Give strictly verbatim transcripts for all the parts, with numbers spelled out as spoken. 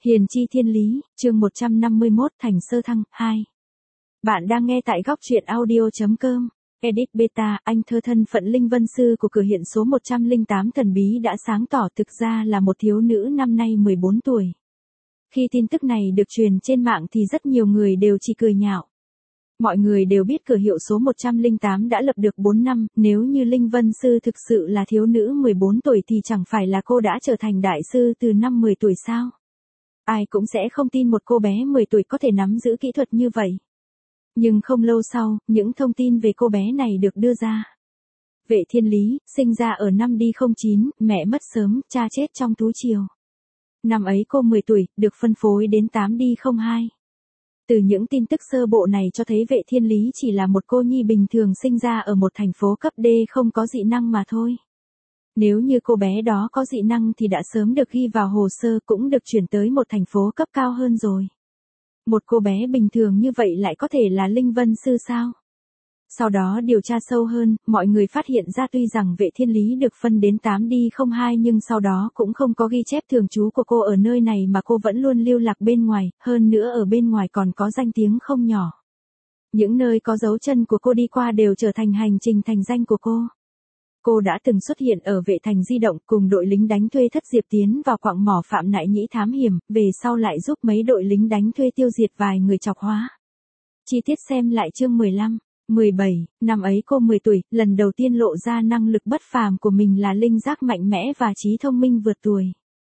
Hiền chi thiên lý, chương một trăm năm mươi mốt Thành Sơ Thăng, hai. Bạn đang nghe tại góc truyện audio.com. Edit Beta, anh thơ thân phận Linh Vân Sư của cửa hiện số một trăm lẻ tám thần bí đã sáng tỏ thực ra là một thiếu nữ năm nay mười bốn tuổi. Khi tin tức này được truyền trên mạng thì rất nhiều người đều chỉ cười nhạo. Mọi người đều biết cửa hiệu số một trăm lẻ tám đã lập được bốn năm, nếu như Linh Vân Sư thực sự là thiếu nữ mười bốn tuổi thì chẳng phải là cô đã trở thành đại sư từ năm mười tuổi sao? Ai cũng sẽ không tin một cô bé mười tuổi có thể nắm giữ kỹ thuật như vậy. Nhưng không lâu sau, những thông tin về cô bé này được đưa ra. Vệ Thiên Lý, sinh ra ở năm D không chín, mẹ mất sớm, cha chết trong thú triều. Năm ấy cô mười tuổi, được phân phối đến tám D không hai. Từ những tin tức sơ bộ này cho thấy Vệ Thiên Lý chỉ là một cô nhi bình thường sinh ra ở một thành phố cấp D không có dị năng mà thôi. Nếu như cô bé đó có dị năng thì đã sớm được ghi vào hồ sơ cũng được chuyển tới một thành phố cấp cao hơn rồi. Một cô bé bình thường như vậy lại có thể là Linh Vân Sư sao? Sau đó điều tra sâu hơn, mọi người phát hiện ra tuy rằng Vệ Thiên Lý được phân đến tám D không hai nhưng sau đó cũng không có ghi chép thường trú của cô ở nơi này mà cô vẫn luôn lưu lạc bên ngoài, hơn nữa ở bên ngoài còn có danh tiếng không nhỏ. Những nơi có dấu chân của cô đi qua đều trở thành hành trình thành danh của cô. Cô đã từng xuất hiện ở Vệ Thành Di Động cùng đội lính đánh thuê Thất Diệp tiến vào quặng mỏ Phạm Nại Nhĩ thám hiểm, về sau lại giúp mấy đội lính đánh thuê tiêu diệt vài người chọc hóa. Chi tiết xem lại chương mười lăm, mười bảy, năm ấy cô mười tuổi, lần đầu tiên lộ ra năng lực bất phàm của mình là linh giác mạnh mẽ và trí thông minh vượt tuổi.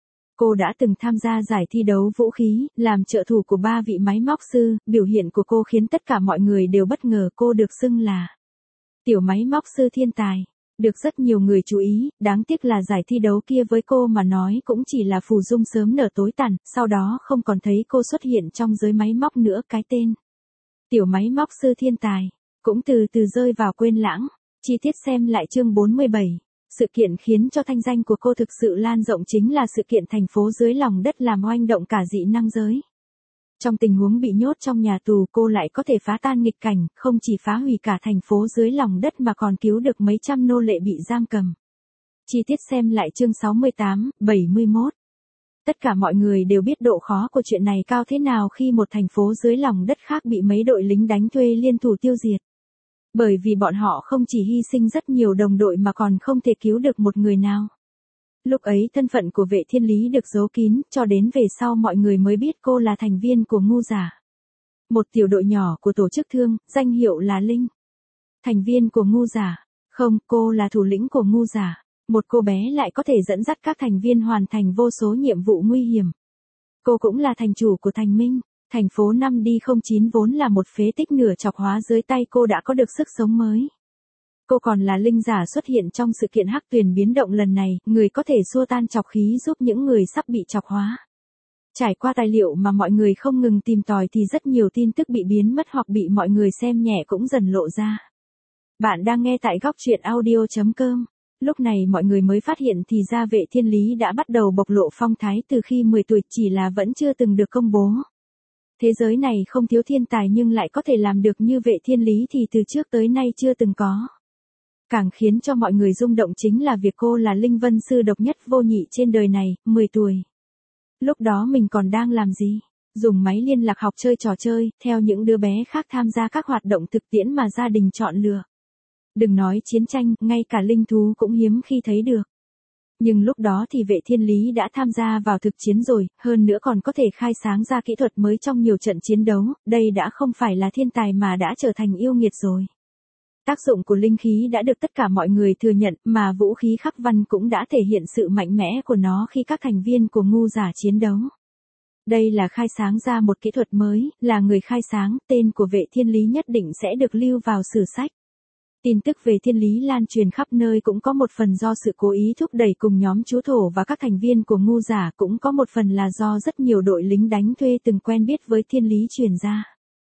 Cô đã từng tham gia giải thi đấu vũ khí, làm trợ thủ của ba vị máy móc sư, biểu hiện của cô khiến tất cả mọi người đều bất ngờ. Cô được xưng là tiểu máy móc sư thiên tài. Được rất nhiều người chú ý, đáng tiếc là giải thi đấu kia với cô mà nói cũng chỉ là phù dung sớm nở tối tàn, sau đó không còn thấy cô xuất hiện trong giới máy móc nữa. Cái tên tiểu máy móc sư thiên tài cũng từ từ rơi vào quên lãng. Chi tiết xem lại chương bốn mươi bảy. Sự kiện khiến cho thanh danh của cô thực sự lan rộng chính là sự kiện thành phố dưới lòng đất làm oanh động cả dị năng giới. Trong tình huống bị nhốt trong nhà tù, cô lại có thể phá tan nghịch cảnh, không chỉ phá hủy cả thành phố dưới lòng đất mà còn cứu được mấy trăm nô lệ bị giam cầm. Chi tiết xem lại chương sáu mươi tám, bảy mươi mốt. Tất cả mọi người đều biết độ khó của chuyện này cao thế nào khi một thành phố dưới lòng đất khác bị mấy đội lính đánh thuê liên thủ tiêu diệt. Bởi vì bọn họ không chỉ hy sinh rất nhiều đồng đội mà còn không thể cứu được một người nào. Lúc ấy thân phận của Vệ Thiên Lý được giấu kín, cho đến về sau mọi người mới biết cô là thành viên của Ngu Giả. Một tiểu đội nhỏ của tổ chức thương, danh hiệu là Linh. Thành viên của Ngu Giả. Không, cô là thủ lĩnh của Ngu Giả. Một cô bé lại có thể dẫn dắt các thành viên hoàn thành vô số nhiệm vụ nguy hiểm. Cô cũng là thành chủ của Thành Minh. Thành phố năm D không chín vốn là một phế tích nửa chọc hóa, dưới tay cô đã có được sức sống mới. Cô còn là linh giả xuất hiện trong sự kiện Hắc Tuyền biến động lần này, người có thể xua tan chọc khí giúp những người sắp bị chọc hóa. Trải qua tài liệu mà mọi người không ngừng tìm tòi thì rất nhiều tin tức bị biến mất hoặc bị mọi người xem nhẹ cũng dần lộ ra. Bạn đang nghe tại góc truyện audio.com. Lúc này mọi người mới phát hiện thì ra Vệ Thiên Lý đã bắt đầu bộc lộ phong thái từ khi mười tuổi, chỉ là vẫn chưa từng được công bố. Thế giới này không thiếu thiên tài nhưng lại có thể làm được như Vệ Thiên Lý thì từ trước tới nay chưa từng có. Càng khiến cho mọi người rung động chính là việc cô là Linh Vân Sư độc nhất vô nhị trên đời này, mười tuổi. Lúc đó mình còn đang làm gì? Dùng máy liên lạc học chơi trò chơi, theo những đứa bé khác tham gia các hoạt động thực tiễn mà gia đình chọn lựa. Đừng nói chiến tranh, ngay cả linh thú cũng hiếm khi thấy được. Nhưng lúc đó thì Vệ Thiên Lý đã tham gia vào thực chiến rồi, hơn nữa còn có thể khai sáng ra kỹ thuật mới trong nhiều trận chiến đấu, đây đã không phải là thiên tài mà đã trở thành yêu nghiệt rồi. Tác dụng của linh khí đã được tất cả mọi người thừa nhận, mà vũ khí khắc văn cũng đã thể hiện sự mạnh mẽ của nó khi các thành viên của Ngu Giả chiến đấu. Đây là khai sáng ra một kỹ thuật mới, là người khai sáng, tên của Vệ Thiên Lý nhất định sẽ được lưu vào sử sách. Tin tức về Thiên Lý lan truyền khắp nơi cũng có một phần do sự cố ý thúc đẩy cùng nhóm chúa thổ và các thành viên của Ngu Giả, cũng có một phần là do rất nhiều đội lính đánh thuê từng quen biết với Thiên Lý truyền ra.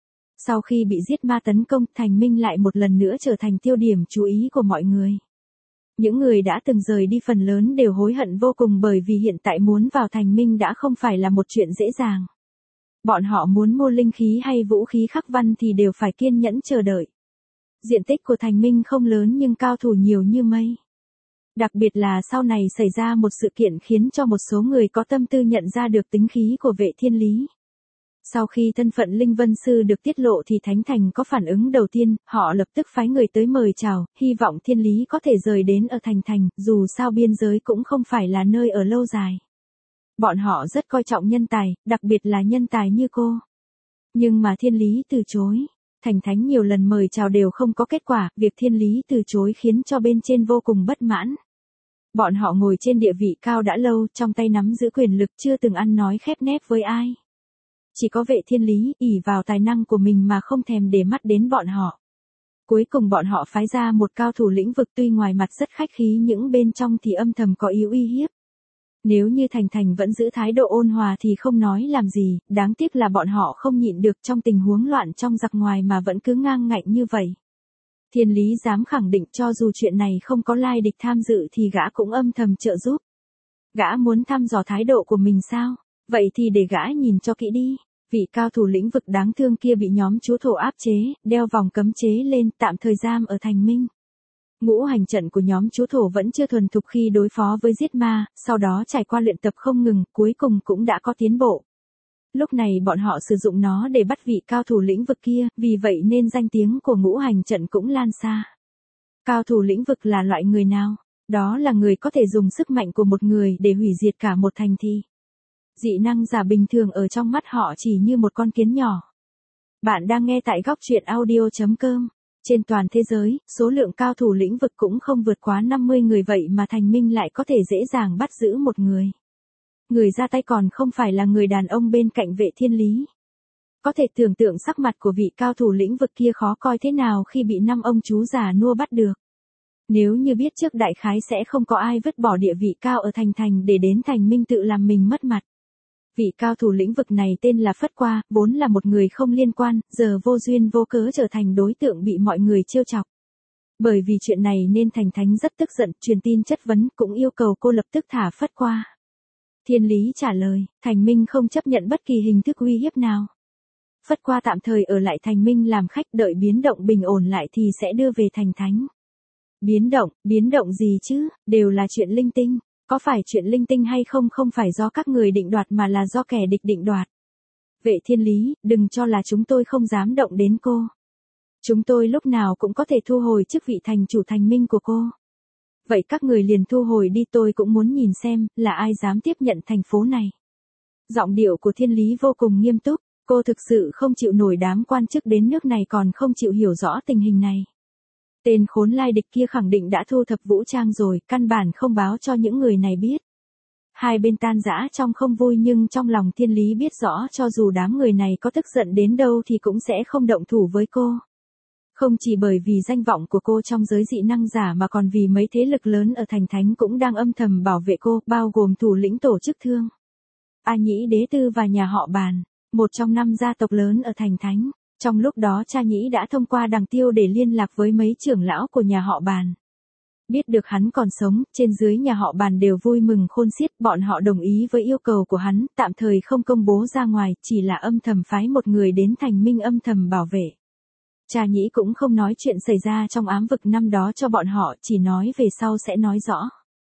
Sau khi bị giết ma tấn công, Thành Minh lại một lần nữa trở thành tiêu điểm chú ý của mọi người. Những người đã từng rời đi phần lớn đều hối hận vô cùng bởi vì hiện tại muốn vào Thành Minh đã không phải là một chuyện dễ dàng. Bọn họ muốn mua linh khí hay vũ khí khắc văn thì đều phải kiên nhẫn chờ đợi. Diện tích của Thành Minh không lớn nhưng cao thủ nhiều như mây. Đặc biệt là sau này xảy ra một sự kiện khiến cho một số người có tâm tư nhận ra được tính khí của Vệ Thiên Lý. Sau khi thân phận Linh Vân Sư được tiết lộ thì Thánh Thành có phản ứng đầu tiên, họ lập tức phái người tới mời chào, hy vọng Thiên Lý có thể rời đến ở thành thành, dù sao biên giới cũng không phải là nơi ở lâu dài. Bọn họ rất coi trọng nhân tài, đặc biệt là nhân tài như cô. Nhưng mà Thiên Lý từ chối. Thành Thánh nhiều lần mời chào đều không có kết quả, việc Thiên Lý từ chối khiến cho bên trên vô cùng bất mãn. Bọn họ ngồi trên địa vị cao đã lâu, trong tay nắm giữ quyền lực chưa từng ăn nói khép nép với ai. Chỉ có Vệ Thiên Lý, ỷ vào tài năng của mình mà không thèm để mắt đến bọn họ. Cuối cùng bọn họ phái ra một cao thủ lĩnh vực tuy ngoài mặt rất khách khí nhưng bên trong thì âm thầm có ý uy hiếp. Nếu như Thành Thành vẫn giữ thái độ ôn hòa thì không nói làm gì, đáng tiếc là bọn họ không nhịn được trong tình huống loạn trong giặc ngoài mà vẫn cứ ngang ngạnh như vậy. Thiên Lý dám khẳng định cho dù chuyện này không có lai địch tham dự thì gã cũng âm thầm trợ giúp. Gã muốn thăm dò thái độ của mình sao? Vậy thì để gã nhìn cho kỹ đi. Vị cao thủ lĩnh vực đáng thương kia bị nhóm chúa thổ áp chế, đeo vòng cấm chế lên, tạm thời giam ở thành Minh. Ngũ hành trận của nhóm chúa thổ vẫn chưa thuần thục khi đối phó với giết ma, sau đó trải qua luyện tập không ngừng, cuối cùng cũng đã có tiến bộ. Lúc này bọn họ sử dụng nó để bắt vị cao thủ lĩnh vực kia, vì vậy nên danh tiếng của ngũ hành trận cũng lan xa. Cao thủ lĩnh vực là loại người nào? Đó là người có thể dùng sức mạnh của một người để hủy diệt cả một thành thị. Dị năng giả bình thường ở trong mắt họ chỉ như một con kiến nhỏ. Bạn đang nghe tại góc truyện audio chấm com. Trên toàn thế giới, số lượng cao thủ lĩnh vực cũng không vượt quá năm mươi người vậy mà Thành Minh lại có thể dễ dàng bắt giữ một người. Người ra tay còn không phải là người đàn ông bên cạnh Vệ Thiên Lý. Có thể tưởng tượng sắc mặt của vị cao thủ lĩnh vực kia khó coi thế nào khi bị năm ông chú già nua bắt được. Nếu như biết trước đại khái sẽ không có ai vứt bỏ địa vị cao ở thành thành để đến Thành Minh tự làm mình mất mặt. Vị cao thủ lĩnh vực này tên là Phất Qua, vốn là một người không liên quan, giờ vô duyên vô cớ trở thành đối tượng bị mọi người trêu chọc. Bởi vì chuyện này nên Thành Thánh rất tức giận, truyền tin chất vấn, cũng yêu cầu cô lập tức thả Phất Qua. Thiên Lý trả lời, Thành Minh không chấp nhận bất kỳ hình thức uy hiếp nào. Phất Qua tạm thời ở lại Thành Minh làm khách, đợi biến động bình ổn lại thì sẽ đưa về Thành Thánh. Biến động, biến động gì chứ, đều là chuyện linh tinh. Có phải chuyện linh tinh hay không không phải do các người định đoạt mà là do kẻ địch định đoạt. Vệ Thiên Lý, đừng cho là chúng tôi không dám động đến cô. Chúng tôi lúc nào cũng có thể thu hồi chức vị thành chủ Thành Minh của cô. Vậy các người liền thu hồi đi, tôi cũng muốn nhìn xem là ai dám tiếp nhận thành phố này. Giọng điệu của Thiên Lý vô cùng nghiêm túc, cô thực sự không chịu nổi đám quan chức đến nước này còn không chịu hiểu rõ tình hình này. Tên khốn lai địch kia khẳng định đã thu thập vũ trang rồi, căn bản không báo cho những người này biết. Hai bên tan rã trong không vui nhưng trong lòng Thiên Lý biết rõ cho dù đám người này có tức giận đến đâu thì cũng sẽ không động thủ với cô. Không chỉ bởi vì danh vọng của cô trong giới dị năng giả mà còn vì mấy thế lực lớn ở thành thánh cũng đang âm thầm bảo vệ cô, bao gồm thủ lĩnh tổ chức thương. A Nhĩ Đế Tư và nhà họ Bàn, một trong năm gia tộc lớn ở thành thánh. Trong lúc đó cha Nhĩ đã thông qua Đằng Tiêu để liên lạc với mấy trưởng lão của nhà họ Bàn. Biết được hắn còn sống, trên dưới nhà họ Bàn đều vui mừng khôn xiết, bọn họ đồng ý với yêu cầu của hắn, tạm thời không công bố ra ngoài, chỉ là âm thầm phái một người đến Thành Minh âm thầm bảo vệ. Cha Nhĩ cũng không nói chuyện xảy ra trong ám vực năm đó cho bọn họ, chỉ nói về sau sẽ nói rõ.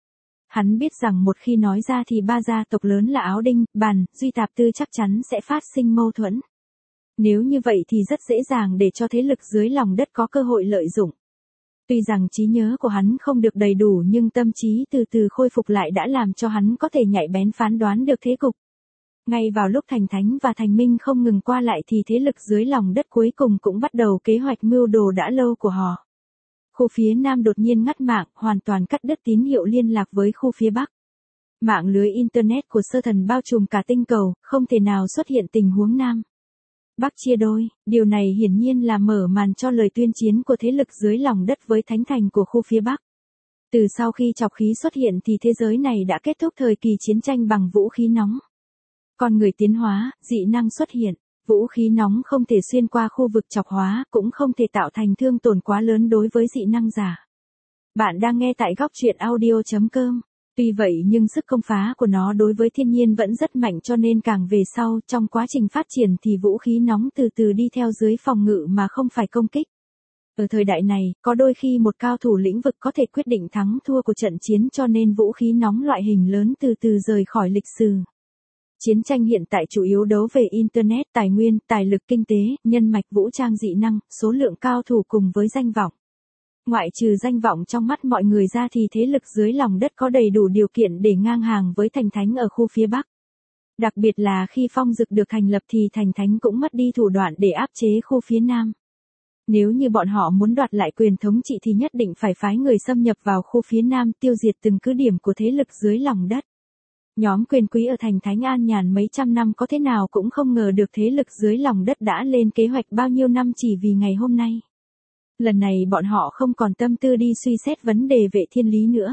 Hắn biết rằng một khi nói ra thì ba gia tộc lớn là Áo Đinh, Bàn, Duy Tạp Tư chắc chắn sẽ phát sinh mâu thuẫn. Nếu như vậy thì rất dễ dàng để cho thế lực dưới lòng đất có cơ hội lợi dụng. Tuy rằng trí nhớ của hắn không được đầy đủ nhưng tâm trí từ từ khôi phục lại đã làm cho hắn có thể nhạy bén phán đoán được thế cục. Ngay vào lúc Thành Thánh và Thành Minh không ngừng qua lại thì thế lực dưới lòng đất cuối cùng cũng bắt đầu kế hoạch mưu đồ đã lâu của họ. Khu phía Nam đột nhiên ngắt mạng, hoàn toàn cắt đứt tín hiệu liên lạc với khu phía Bắc. Mạng lưới Internet của Sơ Thần bao trùm cả tinh cầu, không thể nào xuất hiện tình huống Nam Bắc chia đôi, điều này hiển nhiên là mở màn cho lời tuyên chiến của thế lực dưới lòng đất với thánh thành của khu phía Bắc. Từ sau khi trọc khí xuất hiện thì thế giới này đã kết thúc thời kỳ chiến tranh bằng vũ khí nóng. Con người tiến hóa, dị năng xuất hiện, vũ khí nóng không thể xuyên qua khu vực trọc hóa, cũng không thể tạo thành thương tổn quá lớn đối với dị năng giả. Bạn đang nghe tại góc truyện audio chấm com. Tuy vậy nhưng sức công phá của nó đối với thiên nhiên vẫn rất mạnh cho nên càng về sau trong quá trình phát triển thì vũ khí nóng từ từ đi theo dưới phòng ngự mà không phải công kích. Ở thời đại này, có đôi khi một cao thủ lĩnh vực có thể quyết định thắng thua của trận chiến, cho nên vũ khí nóng loại hình lớn từ từ rời khỏi lịch sử. Chiến tranh hiện tại chủ yếu đấu về Internet, tài nguyên, tài lực kinh tế, nhân mạch vũ trang dị năng, số lượng cao thủ cùng với danh vọng. Ngoại trừ danh vọng trong mắt mọi người ra thì thế lực dưới lòng đất có đầy đủ điều kiện để ngang hàng với thành thánh ở khu phía Bắc. Đặc biệt là khi Phong Dực được thành lập thì thành thánh cũng mất đi thủ đoạn để áp chế khu phía Nam. Nếu như bọn họ muốn đoạt lại quyền thống trị thì nhất định phải phái người xâm nhập vào khu phía Nam, tiêu diệt từng cứ điểm của thế lực dưới lòng đất. Nhóm quyền quý ở thành thánh an nhàn mấy trăm năm có thế nào cũng không ngờ được thế lực dưới lòng đất đã lên kế hoạch bao nhiêu năm chỉ vì ngày hôm nay. Lần này bọn họ không còn tâm tư đi suy xét vấn đề vệ thiên lý nữa.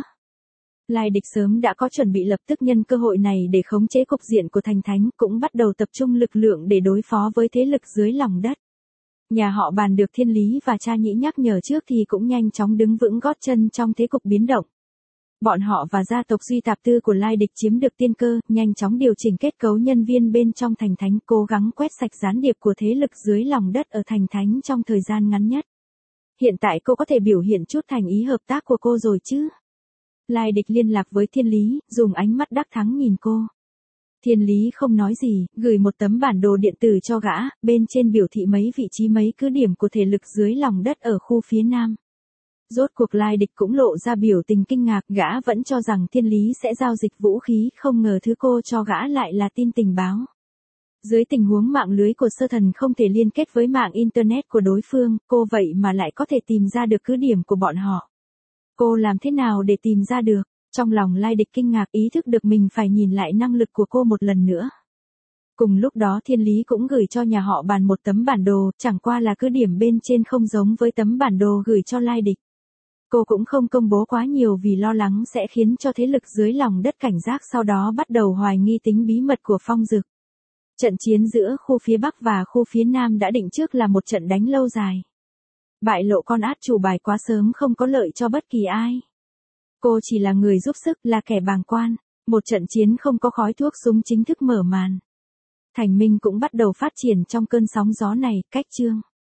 Lai địch sớm đã có chuẩn bị, lập tức nhân cơ hội này để khống chế cục diện của thành thánh, cũng bắt đầu tập trung lực lượng để đối phó với thế lực dưới lòng đất. Nhà họ Bàn được thiên lý và cha nhĩ nhắc nhở trước thì cũng nhanh chóng đứng vững gót chân trong thế cục biến động. Bọn họ và gia tộc Duy Tạp Tư của Lai địch chiếm được tiên cơ, nhanh chóng điều chỉnh kết cấu nhân viên bên trong thành thánh, cố gắng quét sạch gián điệp của thế lực dưới lòng đất ở thành thánh trong thời gian ngắn nhất. Hiện tại cô có thể biểu hiện chút thành ý hợp tác của cô rồi chứ? Lai địch liên lạc với thiên lý, dùng ánh mắt đắc thắng nhìn cô. Thiên lý không nói gì, gửi một tấm bản đồ điện tử cho gã, bên trên biểu thị mấy vị trí mấy cứ điểm của thể lực dưới lòng đất ở khu phía Nam. Rốt cuộc Lai địch cũng lộ ra biểu tình kinh ngạc, gã vẫn cho rằng thiên lý sẽ giao dịch vũ khí, không ngờ thứ cô cho gã lại là tin tình báo. Dưới tình huống mạng lưới của Sơ Thần không thể liên kết với mạng Internet của đối phương, cô vậy mà lại có thể tìm ra được cứ điểm của bọn họ. Cô làm thế nào để tìm ra được? Trong lòng Lai địch kinh ngạc, ý thức được mình phải nhìn lại năng lực của cô một lần nữa. Cùng lúc đó thiên lý cũng gửi cho nhà họ Bàn một tấm bản đồ, chẳng qua là cứ điểm bên trên không giống với tấm bản đồ gửi cho Lai địch. Cô cũng không công bố quá nhiều vì lo lắng sẽ khiến cho thế lực dưới lòng đất cảnh giác, sau đó bắt đầu hoài nghi tính bí mật của Phong Dực. Trận chiến giữa khu phía Bắc và khu phía Nam đã định trước là một trận đánh lâu dài. Bại lộ con át chủ bài quá sớm không có lợi cho bất kỳ ai. Cô chỉ là người giúp sức, là kẻ bàng quan. Một trận chiến không có khói thuốc súng chính thức mở màn. Thành Minh cũng bắt đầu phát triển trong cơn sóng gió này, cách chương.